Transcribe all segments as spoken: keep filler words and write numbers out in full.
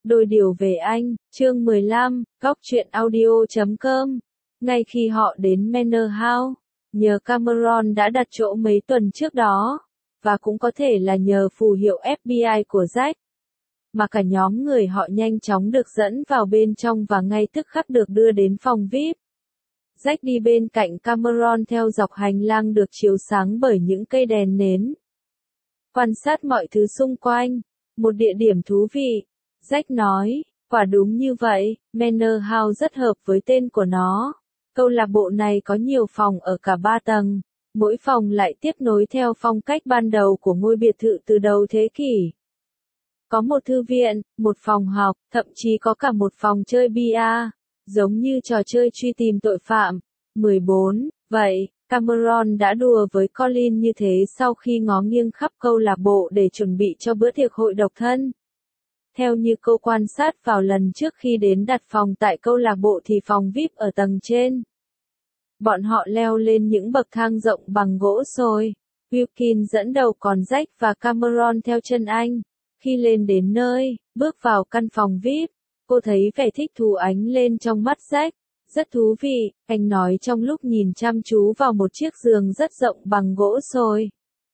Đôi điều về anh, chương mười lăm, góc truyện audio chấm com. Ngay khi họ đến Manor House, nhờ Cameron đã đặt chỗ mấy tuần trước đó, và cũng có thể là nhờ phù hiệu ép bê i của Jack, mà cả nhóm người họ nhanh chóng được dẫn vào bên trong và ngay tức khắc được đưa đến phòng vi ai pi. Jack đi bên cạnh Cameron theo dọc hành lang được chiếu sáng bởi những cây đèn nến. Quan sát mọi thứ xung quanh, một địa điểm thú vị. Jack nói, quả đúng như vậy, Manor House rất hợp với tên của nó. Câu lạc bộ này có nhiều phòng ở cả ba tầng, mỗi phòng lại tiếp nối theo phong cách ban đầu của ngôi biệt thự từ đầu thế kỷ. Có một thư viện, một phòng học, thậm chí có cả một phòng chơi bia, giống như trò chơi truy tìm tội phạm. mười bốn, vậy, Cameron đã đùa với Colin như thế sau khi ngó nghiêng khắp câu lạc bộ để chuẩn bị cho bữa tiệc hội độc thân. Theo như cô quan sát vào lần trước khi đến đặt phòng tại câu lạc bộ thì phòng vi ai pi ở tầng trên. Bọn họ leo lên những bậc thang rộng bằng gỗ sồi. Wilkin dẫn đầu còn Jack và Cameron theo chân anh. Khi lên đến nơi, bước vào căn phòng vi ai pi, cô thấy vẻ thích thú ánh lên trong mắt Jack. Rất thú vị, anh nói trong lúc nhìn chăm chú vào một chiếc giường rất rộng bằng gỗ sồi.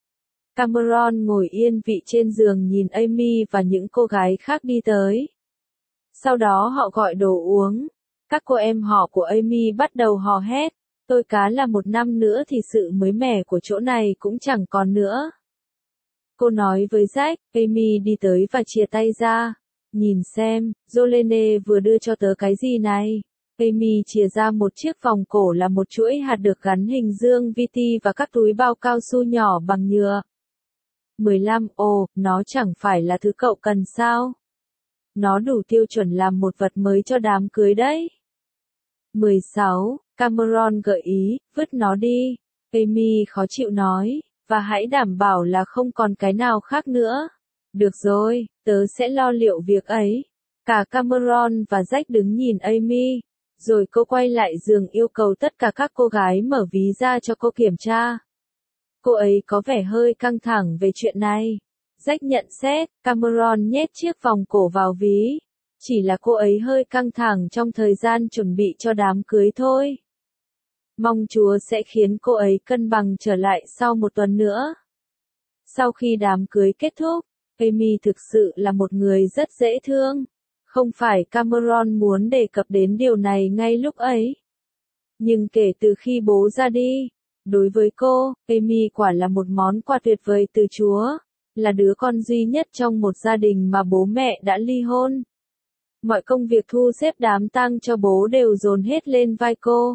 Cameron ngồi yên vị trên giường nhìn Amy và những cô gái khác đi tới. Sau đó họ gọi đồ uống. Các cô em họ của Amy bắt đầu hò hét. Tôi cá là một năm nữa thì sự mới mẻ của chỗ này cũng chẳng còn nữa. Cô nói với Jack, Amy đi tới và chia tay ra. Nhìn xem, Jolene vừa đưa cho tớ cái gì này. Amy chìa ra một chiếc vòng cổ là một chuỗi hạt được gắn hình dương vê tê và các túi bao cao su nhỏ bằng nhựa. mười lăm, ồ, nó chẳng phải là thứ cậu cần sao? Nó đủ tiêu chuẩn làm một vật mới cho đám cưới đấy. mười sáu, Cameron gợi ý, vứt nó đi. Amy khó chịu nói, và hãy đảm bảo là không còn cái nào khác nữa. Được rồi, tớ sẽ lo liệu việc ấy. Cả Cameron và Jack đứng nhìn Amy, rồi cô quay lại giường yêu cầu tất cả các cô gái mở ví ra cho cô kiểm tra. Cô ấy có vẻ hơi căng thẳng về chuyện này. Jack nhận xét, Cameron nhét chiếc vòng cổ vào ví. Chỉ là cô ấy hơi căng thẳng trong thời gian chuẩn bị cho đám cưới thôi. Mong Chúa sẽ khiến cô ấy cân bằng trở lại sau một tuần nữa. Sau khi đám cưới kết thúc, Amy thực sự là một người rất dễ thương. Không phải Cameron muốn đề cập đến điều này ngay lúc ấy. Nhưng kể từ khi bố ra đi, đối với cô, Amy quả là một món quà tuyệt vời từ Chúa, là đứa con duy nhất trong một gia đình mà bố mẹ đã ly hôn. Mọi công việc thu xếp đám tang cho bố đều dồn hết lên vai cô.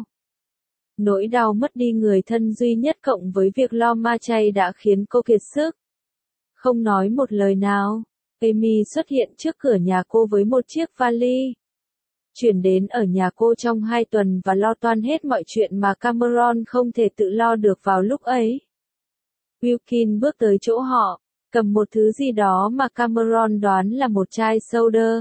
Nỗi đau mất đi người thân duy nhất cộng với việc lo ma chay đã khiến cô kiệt sức. Không nói một lời nào, Amy xuất hiện trước cửa nhà cô với một chiếc vali. Chuyển đến ở nhà cô trong hai tuần và lo toan hết mọi chuyện mà Cameron không thể tự lo được vào lúc ấy. Wilkin bước tới chỗ họ, cầm một thứ gì đó mà Cameron đoán là một chai soda.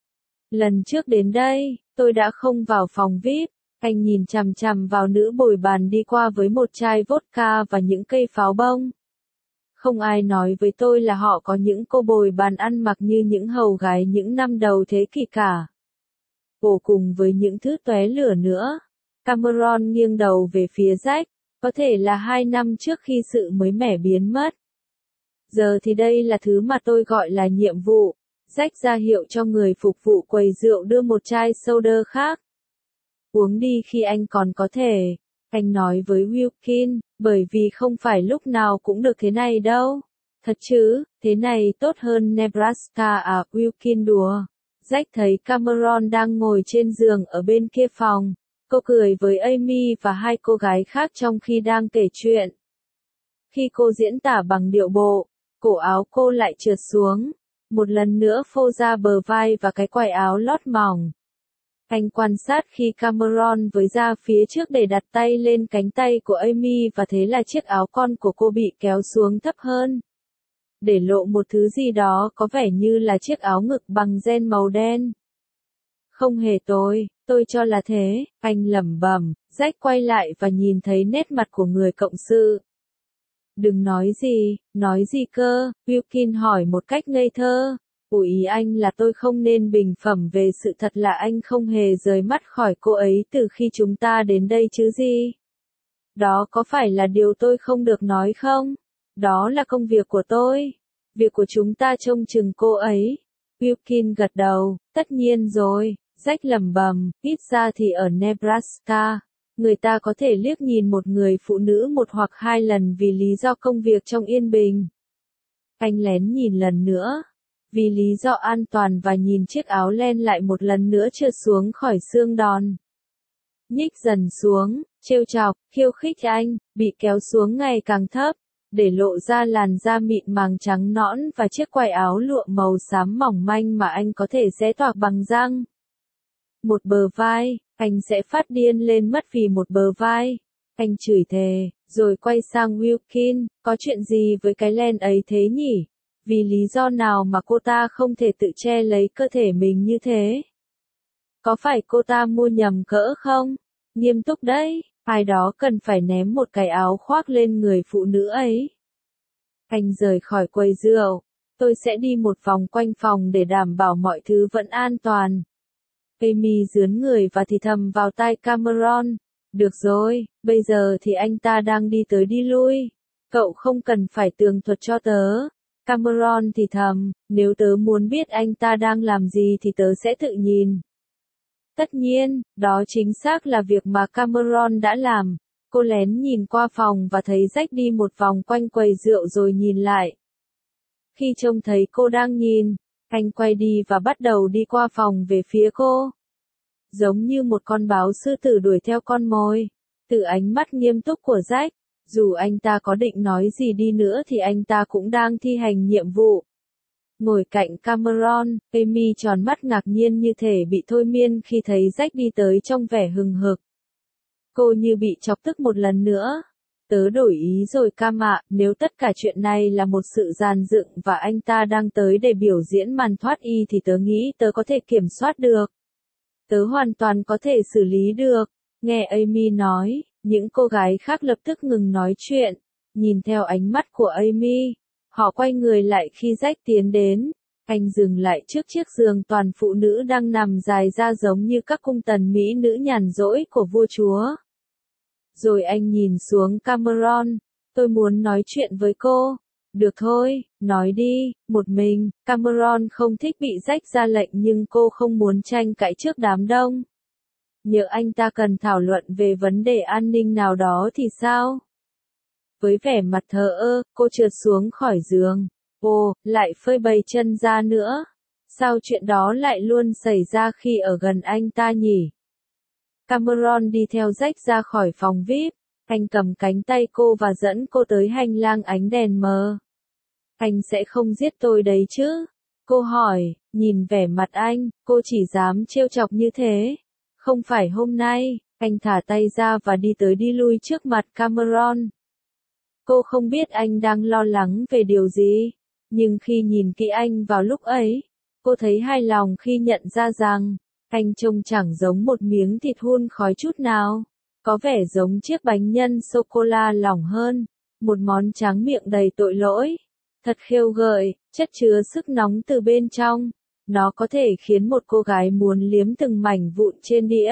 Lần trước đến đây, tôi đã không vào phòng vi ai pi, anh nhìn chằm chằm vào nữ bồi bàn đi qua với một chai vodka và những cây pháo bông. Không ai nói với tôi là họ có những cô bồi bàn ăn mặc như những hầu gái những năm đầu thế kỷ cả. Ồ, cùng với những thứ tóe lửa nữa. Cameron nghiêng đầu về phía Jack, có thể là hai năm trước khi sự mới mẻ biến mất. Giờ thì đây là thứ mà tôi gọi là nhiệm vụ. Jack ra hiệu cho người phục vụ quầy rượu đưa một chai soda khác. Uống đi khi anh còn có thể, anh nói với Wilkin, bởi vì không phải lúc nào cũng được thế này đâu. Thật chứ, thế này tốt hơn Nebraska à, Wilkin đùa. Jack thấy Cameron đang ngồi trên giường ở bên kia phòng. Cô cười với Amy và hai cô gái khác trong khi đang kể chuyện. Khi cô diễn tả bằng điệu bộ, cổ áo cô lại trượt xuống. Một lần nữa phô ra bờ vai và cái quai áo lót mỏng. Anh quan sát khi Cameron với ra phía trước để đặt tay lên cánh tay của Amy và thế là chiếc áo con của cô bị kéo xuống thấp hơn. Để lộ một thứ gì đó có vẻ như là chiếc áo ngực bằng ren màu đen. Không hề tôi, tôi cho là thế, anh lẩm bẩm. Jack quay lại và nhìn thấy nét mặt của người cộng sự. Đừng nói gì, nói gì cơ, Wilkin hỏi một cách ngây thơ. Ủa ý anh là tôi không nên bình phẩm về sự thật là anh không hề rời mắt khỏi cô ấy từ khi chúng ta đến đây chứ gì? Đó có phải là điều tôi không được nói không? Đó là công việc của tôi. Việc của chúng ta trông chừng cô ấy. Wilkin gật đầu, tất nhiên rồi, Jack lẩm bẩm, ít ra thì ở Nebraska, người ta có thể liếc nhìn một người phụ nữ một hoặc hai lần vì lý do công việc trong yên bình. Anh lén nhìn lần nữa, vì lý do an toàn và nhìn chiếc áo len lại một lần nữa trượt xuống khỏi xương đòn. Nhích dần xuống, trêu chọc, khiêu khích anh, bị kéo xuống ngày càng thấp, để lộ ra làn da mịn màng trắng nõn và chiếc quai áo lụa màu xám mỏng manh mà anh có thể xé toạc bằng răng. Một bờ vai, anh sẽ phát điên lên mất vì một bờ vai. Anh chửi thề, rồi quay sang Wilkin, có chuyện gì với cái len ấy thế nhỉ? Vì lý do nào mà cô ta không thể tự che lấy cơ thể mình như thế? Có phải cô ta mua nhầm cỡ không? Nghiêm túc đấy, ai đó cần phải ném một cái áo khoác lên người phụ nữ ấy. Anh rời khỏi quầy rượu, tôi sẽ đi một vòng quanh phòng để đảm bảo mọi thứ vẫn an toàn. Amy dướn người và thì thầm vào tai Cameron. Được rồi, bây giờ thì anh ta đang đi tới đi lui. Cậu không cần phải tường thuật cho tớ. Cameron thì thầm, nếu tớ muốn biết anh ta đang làm gì thì tớ sẽ tự nhìn. Tất nhiên, đó chính xác là việc mà Cameron đã làm. Cô lén nhìn qua phòng và thấy Jack đi một vòng quanh quầy rượu rồi nhìn lại. Khi trông thấy cô đang nhìn, anh quay đi và bắt đầu đi qua phòng về phía cô. Giống như một con báo sư tử đuổi theo con mồi. Từ ánh mắt nghiêm túc của Jack, dù anh ta có định nói gì đi nữa thì anh ta cũng đang thi hành nhiệm vụ. Ngồi cạnh Cameron, Amy tròn mắt ngạc nhiên như thể bị thôi miên khi thấy Jack đi tới trong vẻ hừng hực. Cô như bị chọc tức một lần nữa. Tớ đổi ý rồi Cam ạ, nếu tất cả chuyện này là một sự dàn dựng và anh ta đang tới để biểu diễn màn thoát y thì tớ nghĩ tớ có thể kiểm soát được. Tớ hoàn toàn có thể xử lý được. Nghe Amy nói, những cô gái khác lập tức ngừng nói chuyện, nhìn theo ánh mắt của Amy. Họ quay người lại khi Jack tiến đến. Anh dừng lại trước chiếc giường toàn phụ nữ đang nằm dài ra giống như các cung tần mỹ nữ nhàn rỗi của vua chúa. Rồi anh nhìn xuống Cameron. Tôi muốn nói chuyện với cô. Được thôi, nói đi, một mình. Cameron không thích bị Jack ra lệnh nhưng cô không muốn tranh cãi trước đám đông. Nhỡ anh ta cần thảo luận về vấn đề an ninh nào đó thì sao? Với vẻ mặt thờ ơ, cô trượt xuống khỏi giường. Ồ, lại phơi bày chân ra nữa. Sao chuyện đó lại luôn xảy ra khi ở gần anh ta nhỉ? Cameron đi theo Jack ra khỏi phòng vi ai pi. Anh cầm cánh tay cô và dẫn cô tới hành lang ánh đèn mờ. Anh sẽ không giết tôi đấy chứ? Cô hỏi, nhìn vẻ mặt anh, cô chỉ dám trêu chọc như thế. Không phải hôm nay, anh thả tay ra và đi tới đi lui trước mặt Cameron. Cô không biết anh đang lo lắng về điều gì, nhưng khi nhìn kỹ anh vào lúc ấy, cô thấy hài lòng khi nhận ra rằng, anh trông chẳng giống một miếng thịt hun khói chút nào, có vẻ giống chiếc bánh nhân sô-cô-la lỏng hơn, một món tráng miệng đầy tội lỗi. Thật khêu gợi, chất chứa sức nóng từ bên trong, nó có thể khiến một cô gái muốn liếm từng mảnh vụn trên đĩa.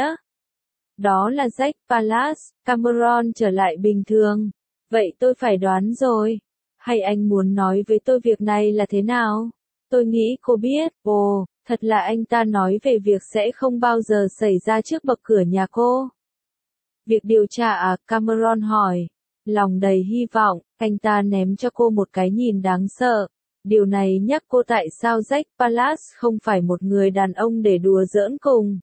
Đó là Jack Palance. Cameron trở lại bình thường. Vậy tôi phải đoán rồi. Hay anh muốn nói với tôi việc này là thế nào? Tôi nghĩ cô biết. Ồ, thật là anh ta nói về việc sẽ không bao giờ xảy ra trước bậc cửa nhà cô. Việc điều tra à? Cameron hỏi. Lòng đầy hy vọng, anh ta ném cho cô một cái nhìn đáng sợ. Điều này nhắc cô tại sao Jack Palance không phải một người đàn ông để đùa giỡn cùng.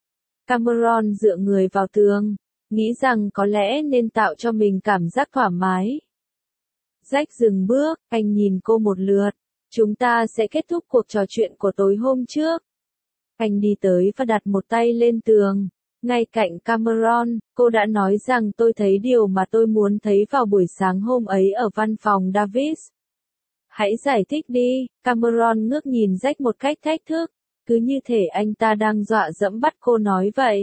Cameron dựa người vào tường, nghĩ rằng có lẽ nên tạo cho mình cảm giác thoải mái. Jack dừng bước, anh nhìn cô một lượt. Chúng ta sẽ kết thúc cuộc trò chuyện của tối hôm trước. Anh đi tới và đặt một tay lên tường. Ngay cạnh Cameron, cô đã nói rằng tôi thấy điều mà tôi muốn thấy vào buổi sáng hôm ấy ở văn phòng Davis. Hãy giải thích đi, Cameron ngước nhìn Jack một cách thách thức, cứ như thể anh ta đang dọa dẫm bắt cô nói vậy.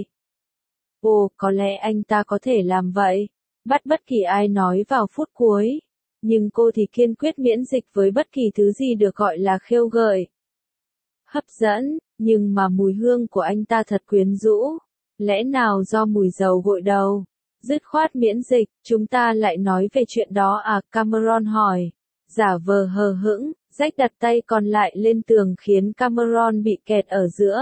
Ồ, có lẽ anh ta có thể làm vậy, bắt bất kỳ ai nói vào phút cuối. Nhưng cô thì kiên quyết miễn dịch với bất kỳ thứ gì được gọi là khêu gợi. hấp dẫn, nhưng mà mùi hương của anh ta thật quyến rũ. Lẽ nào do mùi dầu gội đầu? Dứt khoát miễn dịch, chúng ta lại nói về chuyện đó à? Cameron hỏi. Giả vờ hờ hững, Jack đặt tay còn lại lên tường khiến Cameron bị kẹt ở giữa.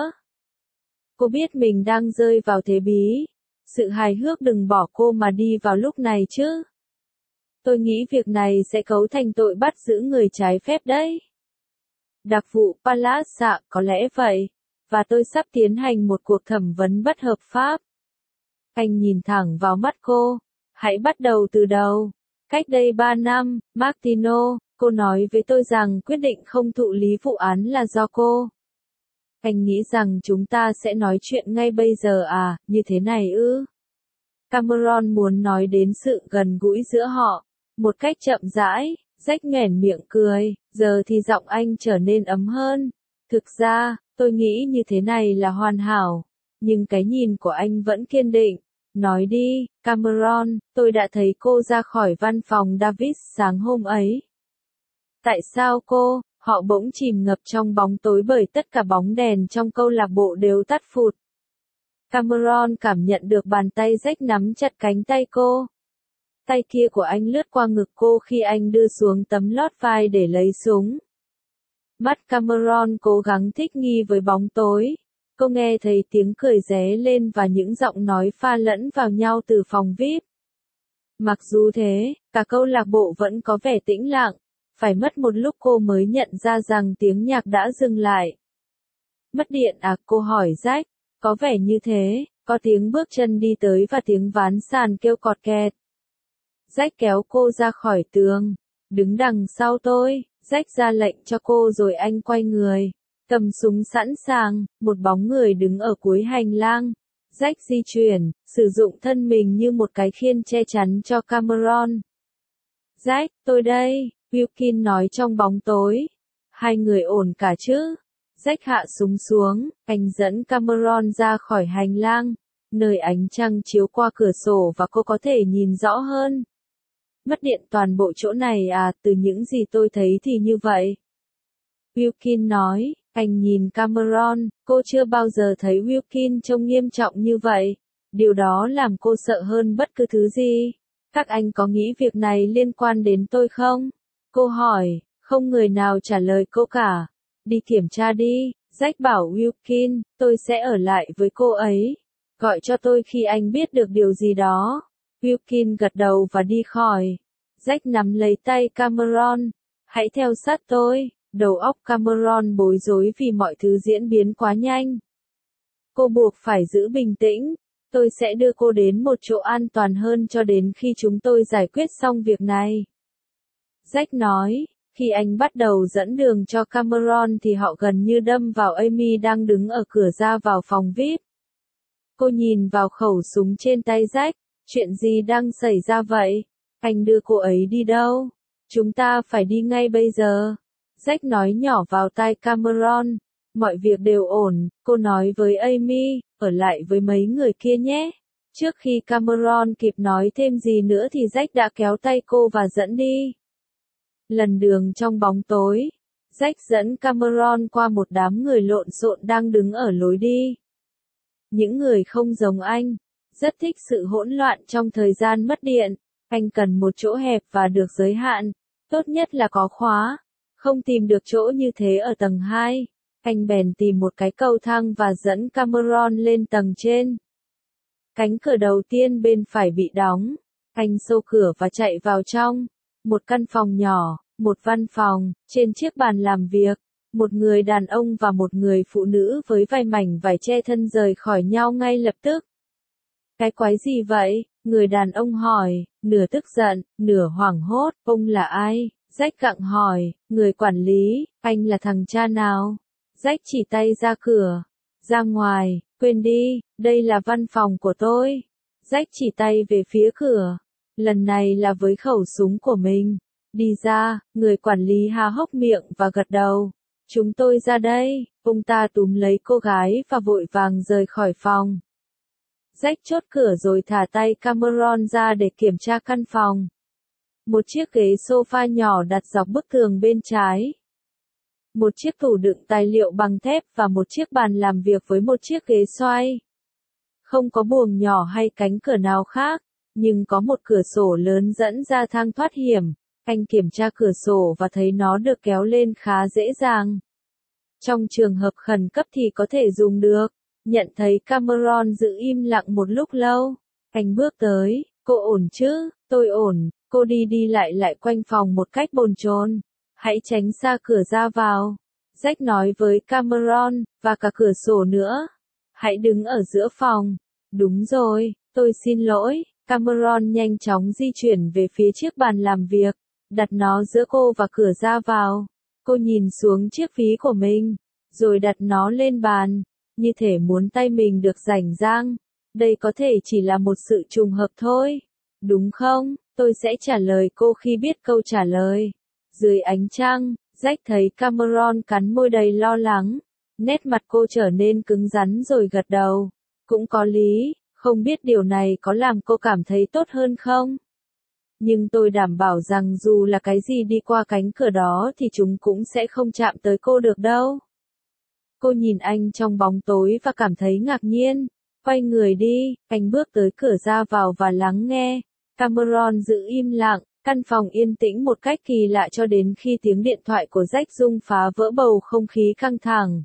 Cô biết mình đang rơi vào thế bí. Sự hài hước đừng bỏ cô mà đi vào lúc này chứ. Tôi nghĩ việc này sẽ cấu thành tội bắt giữ người trái phép đấy. Đặc vụ Palace, có lẽ vậy. Và tôi sắp tiến hành một cuộc thẩm vấn bất hợp pháp. Anh nhìn thẳng vào mắt cô. Hãy bắt đầu từ đầu. Cách đây ba năm, Martino, cô nói với tôi rằng quyết định không thụ lý vụ án là do cô. Anh nghĩ rằng chúng ta sẽ nói chuyện ngay bây giờ à, như thế này ư? Cameron muốn nói đến sự gần gũi giữa họ. Một cách chậm rãi, Jack nhoẻn miệng cười, giờ thì giọng anh trở nên ấm hơn. Thực ra, tôi nghĩ như thế này là hoàn hảo. Nhưng cái nhìn của anh vẫn kiên định. Nói đi, Cameron, tôi đã thấy cô ra khỏi văn phòng Davis sáng hôm ấy. Tại sao cô? Họ bỗng chìm ngập trong bóng tối bởi tất cả bóng đèn trong câu lạc bộ đều tắt phụt. Cameron cảm nhận được bàn tay Jack nắm chặt cánh tay cô. Tay kia của anh lướt qua ngực cô khi anh đưa xuống tấm lót vai để lấy súng. Mắt Cameron cố gắng thích nghi với bóng tối. Cô nghe thấy tiếng cười ré lên và những giọng nói pha lẫn vào nhau từ phòng vi ai pi. Mặc dù thế, cả câu lạc bộ vẫn có vẻ tĩnh lặng. Phải mất một lúc cô mới nhận ra rằng tiếng nhạc đã dừng lại. Mất điện à? Cô hỏi Jack. Có vẻ như thế, có tiếng bước chân đi tới và tiếng ván sàn kêu cọt kẹt. Jack kéo cô ra khỏi tường. Đứng đằng sau tôi, Jack ra lệnh cho cô rồi anh quay người. Cầm súng sẵn sàng, một bóng người đứng ở cuối hành lang. Jack di chuyển, sử dụng thân mình như một cái khiên che chắn cho Cameron. Jack, tôi đây, Wilkin nói trong bóng tối. Hai người ổn cả chứ? Jack hạ súng xuống, anh dẫn Cameron ra khỏi hành lang, nơi ánh trăng chiếu qua cửa sổ và cô có thể nhìn rõ hơn. Mất điện toàn bộ chỗ này à? Từ những gì tôi thấy thì như vậy. Wilkin nói, anh nhìn Cameron, cô chưa bao giờ thấy Wilkin trông nghiêm trọng như vậy. Điều đó làm cô sợ hơn bất cứ thứ gì. Các anh có nghĩ việc này liên quan đến tôi không? Cô hỏi, không người nào trả lời cô cả. Đi kiểm tra đi, Jack bảo Wilkin, tôi sẽ ở lại với cô ấy. Gọi cho tôi khi anh biết được điều gì đó. Wilkin gật đầu và đi khỏi. Jack nắm lấy tay Cameron. Hãy theo sát tôi. Đầu óc Cameron bối rối vì mọi thứ diễn biến quá nhanh. Cô buộc phải giữ bình tĩnh. Tôi sẽ đưa cô đến một chỗ an toàn hơn cho đến khi chúng tôi giải quyết xong việc này. Jack nói, khi anh bắt đầu dẫn đường cho Cameron thì họ gần như đâm vào Amy đang đứng ở cửa ra vào phòng vi ai pi. Cô nhìn vào khẩu súng trên tay Jack. Chuyện gì đang xảy ra vậy? Anh đưa cô ấy đi đâu? Chúng ta phải đi ngay bây giờ. Jack nói nhỏ vào tai Cameron. Mọi việc đều ổn, cô nói với Amy, ở lại với mấy người kia nhé. Trước khi Cameron kịp nói thêm gì nữa thì Jack đã kéo tay cô và dẫn đi. Lần đường trong bóng tối, Jack dẫn Cameron qua một đám người lộn xộn đang đứng ở lối đi. Những người không giống anh, rất thích sự hỗn loạn trong thời gian mất điện. Anh cần một chỗ hẹp và được giới hạn, tốt nhất là có khóa. Không tìm được chỗ như thế ở tầng hai. Anh bèn tìm một cái cầu thang và dẫn Cameron lên tầng trên. Cánh cửa đầu tiên bên phải bị đóng. Anh xô cửa và chạy vào trong. Một căn phòng nhỏ, một văn phòng, trên chiếc bàn làm việc. Một người đàn ông và một người phụ nữ với vài mảnh vải che thân rời khỏi nhau ngay lập tức. Cái quái gì vậy? Người đàn ông hỏi, nửa tức giận, nửa hoảng hốt. Ông là ai? Jack gặng hỏi, người quản lý, anh là thằng cha nào? Jack chỉ tay ra cửa. Ra ngoài, quên đi, đây là văn phòng của tôi. Jack chỉ tay về phía cửa. Lần này là với khẩu súng của mình. Đi ra, người quản lý há hốc miệng và gật đầu. Chúng tôi ra đây. Ông ta túm lấy cô gái và vội vàng rời khỏi phòng. Jack chốt cửa rồi thả tay Cameron ra để kiểm tra căn phòng. Một chiếc ghế sofa nhỏ đặt dọc bức tường bên trái. một chiếc tủ đựng tài liệu bằng thép và một chiếc bàn làm việc với một chiếc ghế xoay. Không có buồng nhỏ hay cánh cửa nào khác, nhưng có một cửa sổ lớn dẫn ra thang thoát hiểm. Anh kiểm tra cửa sổ và thấy nó được kéo lên khá dễ dàng. Trong trường hợp khẩn cấp thì có thể dùng được. Nhận thấy Cameron giữ im lặng một lúc lâu. Anh bước tới, cô ổn chứ? Tôi ổn. Cô đi đi lại lại quanh phòng một cách bồn chồn. Hãy tránh xa cửa ra vào. Jack nói với Cameron, và cả cửa sổ nữa. Hãy đứng ở giữa phòng. Đúng rồi, tôi xin lỗi. Cameron nhanh chóng di chuyển về phía chiếc bàn làm việc, đặt nó giữa cô và cửa ra vào. Cô nhìn xuống chiếc ví của mình, rồi đặt nó lên bàn, như thể muốn tay mình được rảnh rang. Đây có thể chỉ là một sự trùng hợp thôi, đúng không? Tôi sẽ trả lời cô khi biết câu trả lời. Dưới ánh trăng, Jack thấy Cameron cắn môi đầy lo lắng. Nét mặt cô trở nên cứng rắn rồi gật đầu. Cũng có lý, không biết điều này có làm cô cảm thấy tốt hơn không? Nhưng tôi đảm bảo rằng dù là cái gì đi qua cánh cửa đó thì chúng cũng sẽ không chạm tới cô được đâu. Cô nhìn anh trong bóng tối và cảm thấy ngạc nhiên. Quay người đi, anh bước tới cửa ra vào và lắng nghe. Cameron giữ im lặng, căn phòng yên tĩnh một cách kỳ lạ cho đến khi tiếng điện thoại của Jack rung phá vỡ bầu không khí căng thẳng.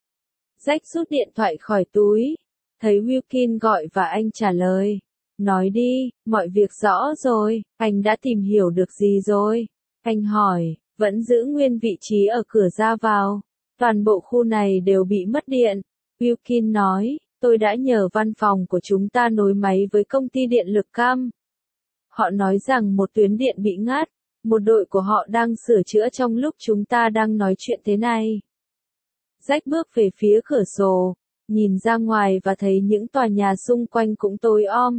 Jack rút điện thoại khỏi túi, thấy Wilkin gọi và anh trả lời. Nói đi, mọi việc rõ rồi, anh đã tìm hiểu được gì rồi? Anh hỏi, vẫn giữ nguyên vị trí ở cửa ra vào. Toàn bộ khu này đều bị mất điện. Wilkin nói, tôi đã nhờ văn phòng của chúng ta nối máy với công ty điện lực Cam. Họ nói rằng một tuyến điện bị ngắt, một đội của họ đang sửa chữa trong lúc chúng ta đang nói chuyện thế này. Jack bước về phía cửa sổ, nhìn ra ngoài và thấy những tòa nhà xung quanh cũng tối om.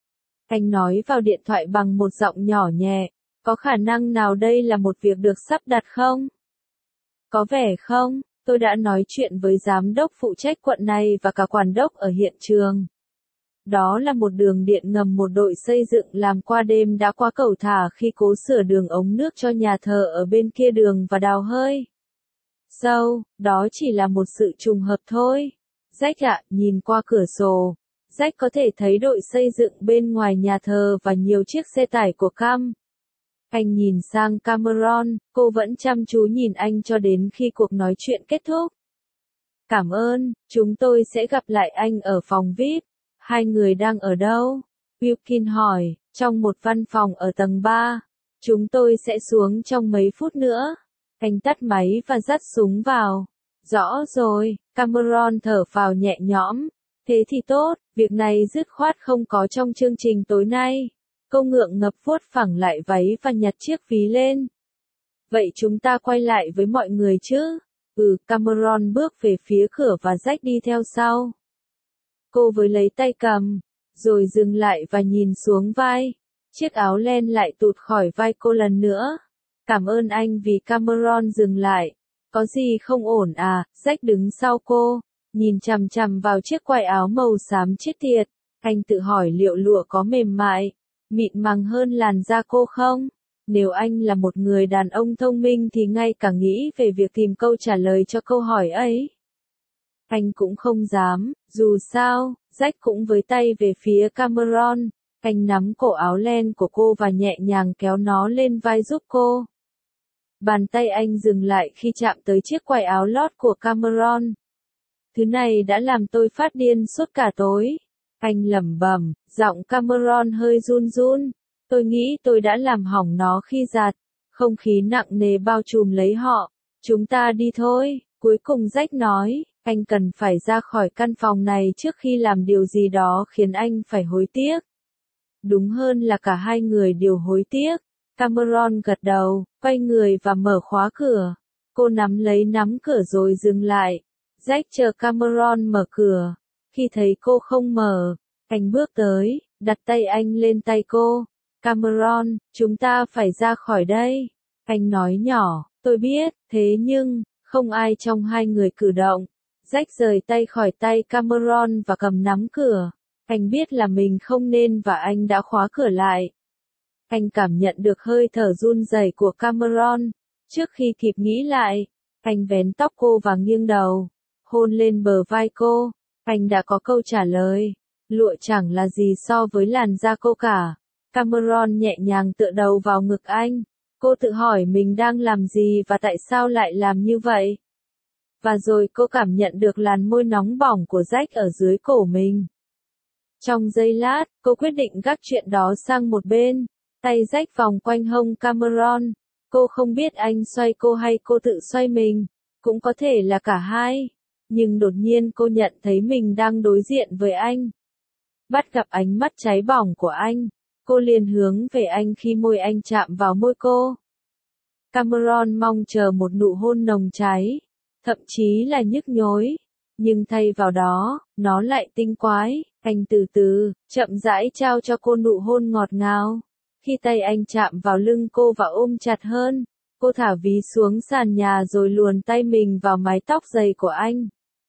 Anh nói vào điện thoại bằng một giọng nhỏ nhẹ, có khả năng nào đây là một việc được sắp đặt không? Có vẻ không, tôi đã nói chuyện với giám đốc phụ trách quận này và cả quản đốc ở hiện trường. Đó là một đường điện ngầm một đội xây dựng làm qua đêm đã qua cầu thả khi cố sửa đường ống nước cho nhà thờ ở bên kia đường và đào hơi. Sâu, đó chỉ là một sự trùng hợp thôi. Jack ạ, nhìn qua cửa sổ, Jack có thể thấy đội xây dựng bên ngoài nhà thờ và nhiều chiếc xe tải của Cam. Anh nhìn sang Cameron, cô vẫn chăm chú nhìn anh cho đến khi cuộc nói chuyện kết thúc. Cảm ơn, chúng tôi sẽ gặp lại anh ở phòng vi ai pi. Hai người đang ở đâu? Wilkin hỏi, trong một văn phòng ở tầng ba. Chúng tôi sẽ xuống trong mấy phút nữa. Anh tắt máy và dắt súng vào. Rõ rồi, Cameron thở phào nhẹ nhõm. Thế thì tốt, việc này dứt khoát không có trong chương trình tối nay. Cô ngượng ngập vuốt phẳng lại váy và nhặt chiếc ví lên. Vậy chúng ta quay lại với mọi người chứ? Ừ, Cameron bước về phía cửa và Jack đi theo sau. Cô với lấy tay cầm, rồi dừng lại và nhìn xuống vai. Chiếc áo len lại tụt khỏi vai cô lần nữa. Cảm ơn anh vì Cameron dừng lại. Có gì không ổn à? Jack đứng sau cô, nhìn chằm chằm vào chiếc quai áo màu xám chết tiệt. Anh tự hỏi liệu lụa có mềm mại, mịn màng hơn làn da cô không? Nếu anh là một người đàn ông thông minh thì ngay cả nghĩ về việc tìm câu trả lời cho câu hỏi ấy. Anh cũng không dám, dù sao, Jack cũng với tay về phía Cameron. Anh nắm cổ áo len của cô và nhẹ nhàng kéo nó lên vai giúp cô. Bàn tay anh dừng lại khi chạm tới chiếc quai áo lót của Cameron. Thứ này đã làm tôi phát điên suốt cả tối. Anh lẩm bẩm, giọng Cameron hơi run run. Tôi nghĩ tôi đã làm hỏng nó khi giặt. Không khí nặng nề bao trùm lấy họ. Chúng ta đi thôi, cuối cùng Jack nói. Anh cần phải ra khỏi căn phòng này trước khi làm điều gì đó khiến anh phải hối tiếc. Đúng hơn là cả hai người đều hối tiếc. Cameron gật đầu, quay người và mở khóa cửa. Cô nắm lấy nắm cửa rồi dừng lại. Jack chờ Cameron mở cửa. Khi thấy cô không mở, anh bước tới, đặt tay anh lên tay cô. Cameron, chúng ta phải ra khỏi đây. Anh nói nhỏ, tôi biết, thế nhưng, không ai trong hai người cử động. Jack rời tay khỏi tay Cameron và cầm nắm cửa. Anh biết là mình không nên và anh đã khóa cửa lại. Anh cảm nhận được hơi thở run rẩy của Cameron. Trước khi kịp nghĩ lại, Anh vén tóc cô và nghiêng đầu, hôn lên bờ vai cô. Anh đã có câu trả lời. Lụa chẳng là gì so với làn da cô cả. Cameron nhẹ nhàng tựa đầu vào ngực anh. Cô tự hỏi mình đang làm gì và tại sao lại làm như vậy. Và rồi cô cảm nhận được làn môi nóng bỏng của Jack ở dưới cổ mình. Trong giây lát, cô quyết định gác chuyện đó sang một bên. Tay Jack vòng quanh hông Cameron. Cô không biết anh xoay cô hay cô tự xoay mình. Cũng có thể là cả hai. Nhưng đột nhiên cô nhận thấy mình đang đối diện với anh. Bắt gặp ánh mắt cháy bỏng của anh. Cô liền hướng về anh khi môi anh chạm vào môi cô. Cameron mong chờ một nụ hôn nồng cháy. Thậm chí là nhức nhối. Nhưng thay vào đó, nó lại tinh quái. Anh từ từ, chậm rãi trao cho cô nụ hôn ngọt ngào. Khi tay anh chạm vào lưng cô và ôm chặt hơn, cô thả ví xuống sàn nhà rồi luồn tay mình vào mái tóc dày của anh.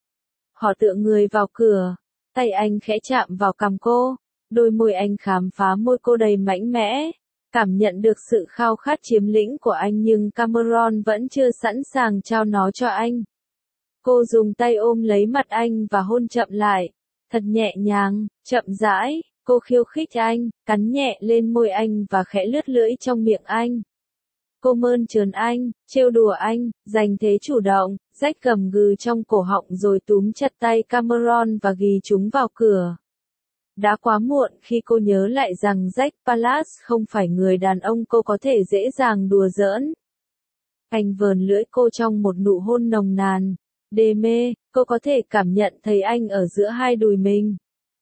Họ tựa người vào cửa, tay anh khẽ chạm vào cằm cô, đôi môi anh khám phá môi cô đầy mạnh mẽ, cảm nhận được sự khao khát chiếm lĩnh của anh nhưng Cameron vẫn chưa sẵn sàng trao nó cho anh. Cô dùng tay ôm lấy mặt anh và hôn chậm lại, thật nhẹ nhàng, chậm rãi. Cô khiêu khích anh, cắn nhẹ lên môi anh và khẽ lướt lưỡi trong miệng anh. Cô mơn trớn anh, trêu đùa anh, giành thế chủ động. Jack gầm gừ trong cổ họng rồi túm chặt tay Cameron và ghì chúng vào cửa. Đã quá muộn khi cô nhớ lại rằng Jack Palance không phải người đàn ông cô có thể dễ dàng đùa giỡn. Anh vờn lưỡi cô trong một nụ hôn nồng nàn, đê mê, cô có thể cảm nhận thấy anh ở giữa hai đùi mình.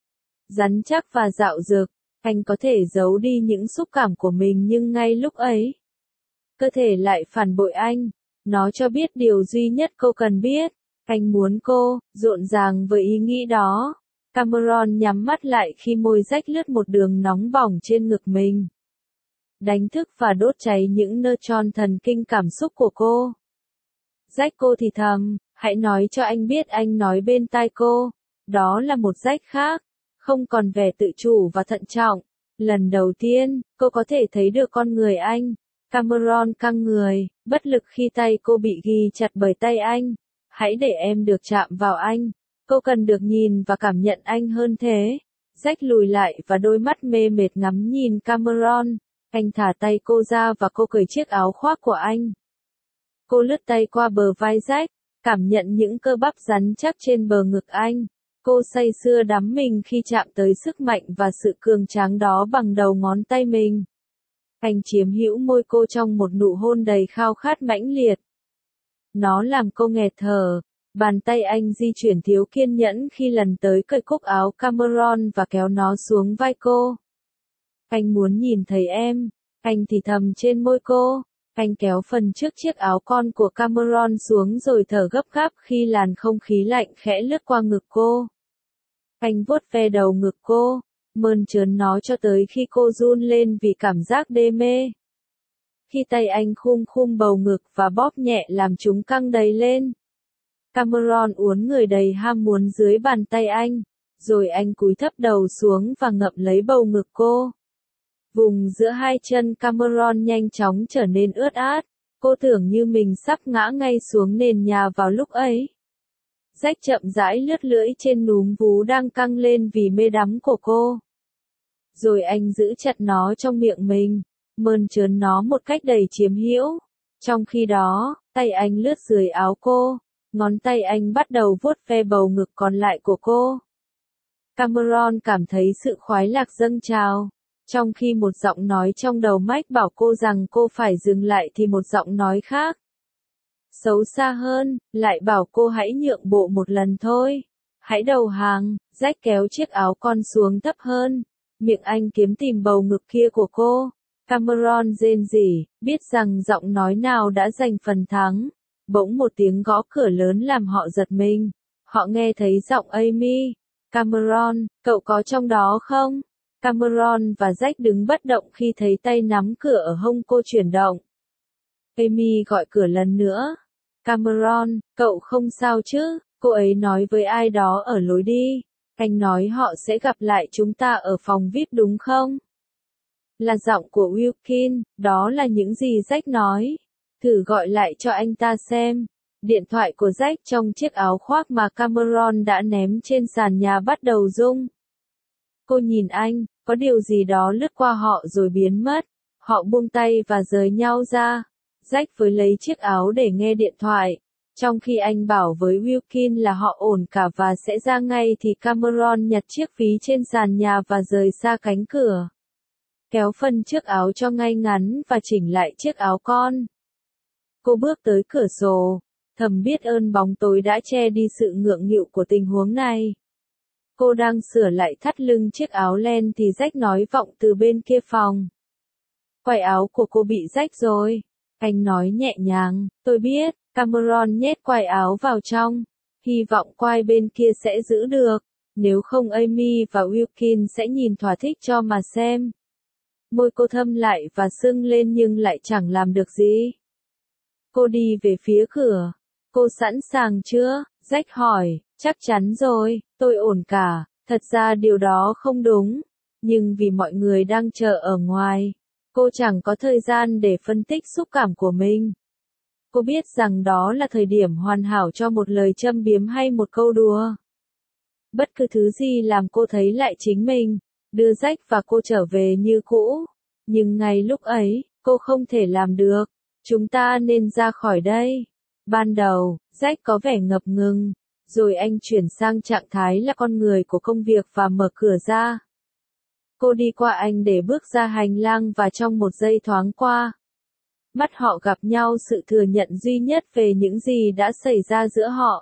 Rắn chắc và dạo dực, anh có thể giấu đi những xúc cảm của mình nhưng ngay lúc ấy, cơ thể lại phản bội anh. Nó cho biết điều duy nhất cô cần biết. Anh muốn cô, rộn ràng với ý nghĩ đó. Cameron nhắm mắt lại khi môi Jack lướt một đường nóng bỏng trên ngực mình. Đánh thức và đốt cháy những nơ tròn thần kinh cảm xúc của cô. Jack cô thì thầm, hãy nói cho anh biết anh nói bên tai cô. Đó là một Jack khác. Không còn vẻ tự chủ và thận trọng. Lần đầu tiên, cô có thể thấy được con người anh. Cameron căng người, bất lực khi tay cô bị ghi chặt bởi tay anh. Hãy để em được chạm vào anh. Cô cần được nhìn và cảm nhận anh hơn thế. Jack lùi lại và đôi mắt mê mệt ngắm nhìn Cameron. Anh thả tay cô ra và cô cởi chiếc áo khoác của anh. Cô lướt tay qua bờ vai Jack, cảm nhận những cơ bắp rắn chắc trên bờ ngực anh. Cô say sưa đắm mình khi chạm tới sức mạnh và sự cường tráng đó bằng đầu ngón tay mình. Anh chiếm hữu môi cô trong một nụ hôn đầy khao khát mãnh liệt. Nó làm cô nghẹt thở. Bàn tay anh di chuyển thiếu kiên nhẫn khi lần tới cởi cúc áo Cameron và kéo nó xuống vai cô. Anh muốn nhìn thấy em. Anh thì thầm trên môi cô. Anh kéo phần trước chiếc áo con của Cameron xuống rồi thở gấp gáp khi làn không khí lạnh khẽ lướt qua ngực cô. Anh vuốt ve đầu ngực cô, mơn trớn nó cho tới khi cô run lên vì cảm giác đê mê. Khi tay anh khum khum bầu ngực và bóp nhẹ làm chúng căng đầy lên. Cameron uốn người đầy ham muốn dưới bàn tay anh, rồi anh cúi thấp đầu xuống và ngậm lấy bầu ngực cô. Vùng giữa hai chân Cameron nhanh chóng trở nên ướt át, cô tưởng như mình sắp ngã ngay xuống nền nhà vào lúc ấy. Jack chậm rãi lướt lưỡi trên núm vú đang căng lên vì mê đắm của cô. Rồi anh giữ chặt nó trong miệng mình, mơn trớn nó một cách đầy chiếm hữu. Trong khi đó, tay anh lướt dưới áo cô, ngón tay anh bắt đầu vuốt ve bầu ngực còn lại của cô. Cameron cảm thấy sự khoái lạc dâng trào. Trong khi một giọng nói trong đầu Mike bảo cô rằng cô phải dừng lại thì một giọng nói khác, xấu xa hơn, lại bảo cô hãy nhượng bộ một lần thôi. Hãy đầu hàng. Jack kéo chiếc áo con xuống thấp hơn. Miệng anh kiếm tìm bầu ngực kia của cô. Cameron rên rỉ, biết rằng giọng nói nào đã giành phần thắng. Bỗng một tiếng gõ cửa lớn làm họ giật mình. Họ nghe thấy giọng Amy. Cameron, cậu có trong đó không? Cameron và Jack đứng bất động khi thấy tay nắm cửa ở hông cô chuyển động. Amy gọi cửa lần nữa. Cameron, cậu không sao chứ? Cô ấy nói với ai đó ở lối đi. Anh nói họ sẽ gặp lại chúng ta ở phòng vi ai pi đúng không? Là giọng của Wilkin, đó là những gì Jack nói. Thử gọi lại cho anh ta xem. Điện thoại của Jack trong chiếc áo khoác mà Cameron đã ném trên sàn nhà bắt đầu rung. Cô nhìn anh, có điều gì đó lướt qua họ rồi biến mất. Họ buông tay và rời nhau ra. Jack với lấy chiếc áo để nghe điện thoại. Trong khi anh bảo với Wilkin là họ ổn cả và sẽ ra ngay thì Cameron nhặt chiếc ví trên sàn nhà và rời xa cánh cửa. Kéo phần chiếc áo cho ngay ngắn và chỉnh lại chiếc áo con. Cô bước tới cửa sổ, thầm biết ơn bóng tối đã che đi sự ngượng nghịu của tình huống này. Cô đang sửa lại thắt lưng chiếc áo len thì Jack nói vọng từ bên kia phòng. Quai áo của cô bị rách rồi. Anh nói nhẹ nhàng, tôi biết. Cameron nhét quai áo vào trong. Hy vọng quai bên kia sẽ giữ được. Nếu không Amy và Wilkin sẽ nhìn thỏa thích cho mà xem. Môi cô thâm lại và sưng lên nhưng lại chẳng làm được gì. Cô đi về phía cửa. Cô sẵn sàng chưa? Jack hỏi. Chắc chắn rồi, tôi ổn cả. Thật ra điều đó không đúng. Nhưng vì mọi người đang chờ ở ngoài, cô chẳng có thời gian để phân tích xúc cảm của mình. Cô biết rằng đó là thời điểm hoàn hảo cho một lời châm biếm hay một câu đùa. Bất cứ thứ gì làm cô thấy lại chính mình, đưa Jack và cô trở về như cũ. Nhưng ngay lúc ấy, cô không thể làm được. Chúng ta nên ra khỏi đây. Ban đầu, Jack có vẻ ngập ngừng, rồi anh chuyển sang trạng thái là con người của công việc và mở cửa ra. Cô đi qua anh để bước ra hành lang và trong một giây thoáng qua, mắt họ gặp nhau sự thừa nhận duy nhất về những gì đã xảy ra giữa họ.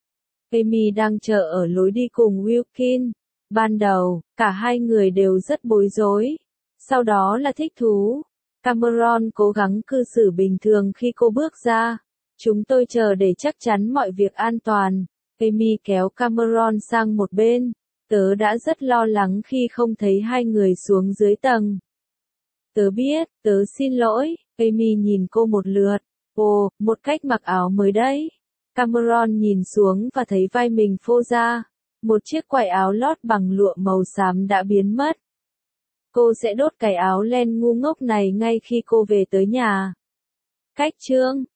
Amy đang chờ ở lối đi cùng Wilkin. Ban đầu, cả hai người đều rất bối rối. Sau đó là thích thú. Cameron cố gắng cư xử bình thường khi cô bước ra. Chúng tôi chờ để chắc chắn mọi việc an toàn. Amy kéo Cameron sang một bên. Tớ đã rất lo lắng khi không thấy hai người xuống dưới tầng. Tớ biết, tớ xin lỗi. Amy nhìn cô một lượt. Ồ, một cách mặc áo mới đấy. Cameron nhìn xuống và thấy vai mình phô ra. Một chiếc quai áo lót bằng lụa màu xám đã biến mất. Cô sẽ đốt cái áo len ngu ngốc này ngay khi cô về tới nhà. Cách chương